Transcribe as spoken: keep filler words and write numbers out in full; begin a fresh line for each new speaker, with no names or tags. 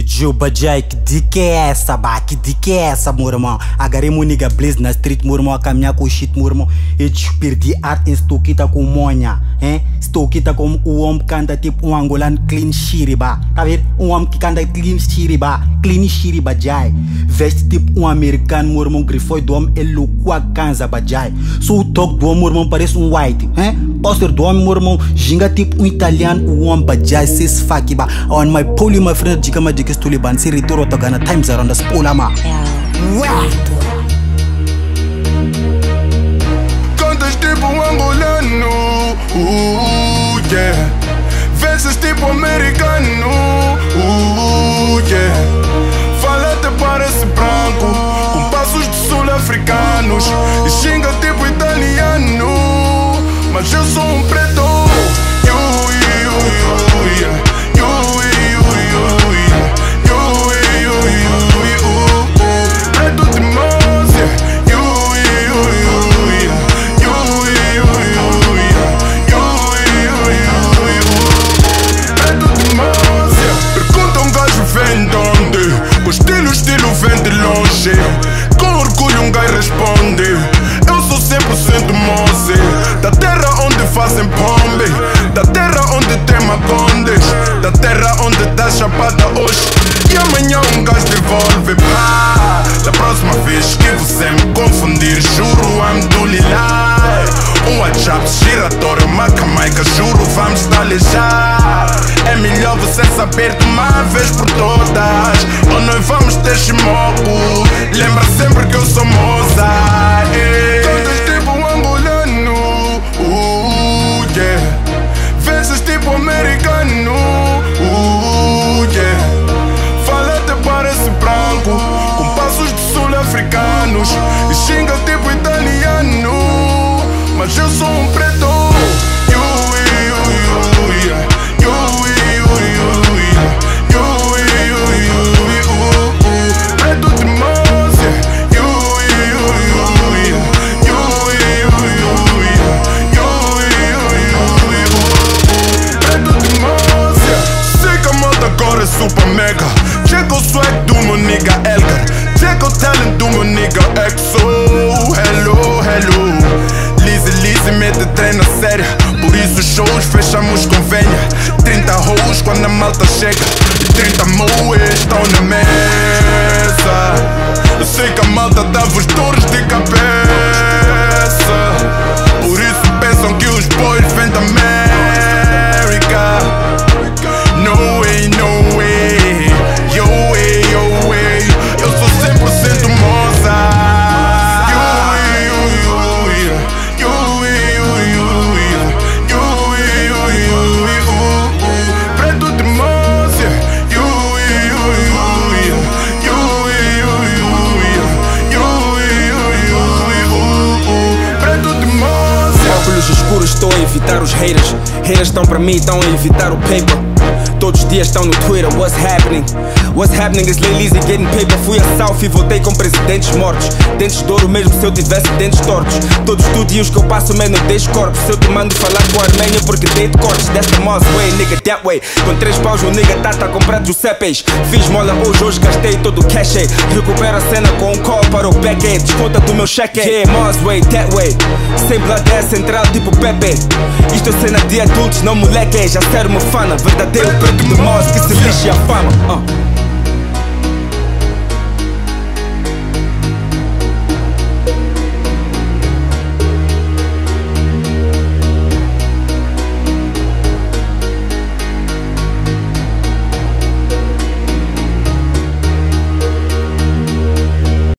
Juba Jai, que dica é essa, ba? Que dica é essa, meu irmão? Agarrei meu nigga Blaze na street, meu irmão, a caminhar com o shit, meu irmão. E perdi arte em Stokita com monha, hein? Stokita como o homem que canta tipo um angolano clean shiriba. Tá vendo? Um homem que canta clean shiriba, clean shiriba Jai. Veste tipo um americano, meu irmão, grifou do homem, ele loucou a cansa, Jai. So o toque do homem, meu irmão, parece um white, hein? Poster do homem, meu irmão, ginga tipo um italiano, o homem, Jai, se esfaque, ba. On my poli, my friend, diga ma diga Tuliban, si ritoro to gana times around the spool ama.
Cantas tipo angolano, uh, yeah. Versos tipo americano, uh, yeah. Fala-te parece branco, com passos de sul-africanos. E xinga tipo italiano, mas eu sou um preto. You, you, you, yeah. O estilo, estilo vem de longe. Com orgulho um gai responde: eu sou cem por cento Mose. Da terra onde fazem pombe, da terra onde tem macondes, da terra onde dá chapada hoje e amanhã um gás devolve. Pá, da próxima vez que você me confundir, juro, Amdulillah. Um WhatsApp giratório, uma camaica, juro, vamos talejar. É melhor você saber de uma vez por todas, ou nós vamos ter chimoco. Lembra sempre que eu sou moça. Cantas tipo angolano, uh, yeah. Versos tipo americano, uh, yeah. Fala-te parece branco, com passos de sul-africanos. E xinga tipo italiano, mas eu sou um preto. You, you, you, yeah. You, you, you, yeah. You, you, you, you, uh, preto de Mose. You, you, you, yeah. You, you, you, yeah. You, you, you, uh, preto de Mose. Sei que a malta agora é super mega. Check o swag do meu nigga Elgar. Check o talent do meu nigga Exo. Hello, hello. Lizzy, Lizzy, mete treino a séria. Por isso shows fechamos com venha. Trinta hoes quando a malta chega e trinta moes estão na mesa. Eu sei que a malta dá-vos dores de cabeça. Por isso pensam que os boys vêm da América. No way, no way. Yo way, yo way. Eu sou cem por cento moça.
Estou a evitar os haters. Haters estão para mim, estão a evitar o paper. Todos os dias estão no Twitter, what's happening? What's happening is Lil Easy getting paper. Fui a South e voltei com presidentes mortos. Dentes de ouro mesmo se eu tivesse dentes tortos. Todos os estudios que eu passo menos dez corpos. Se eu te mando falar com a Arménia porque dei de cortes. Desta Moss way, nigga that way. Com três paus o nigga tá tá comprado Giuseppes. Fiz mola hoje, hoje gastei todo o cash. Recupero a cena com um call para o back. Desconta do meu cheque. Yeah, Moss way, that way. Sem blood é central tipo Pepe. Isto é cena de adultos, não moleque. Já sério me fana, verdadeiro preto de Moss que se lixe a fama. uh.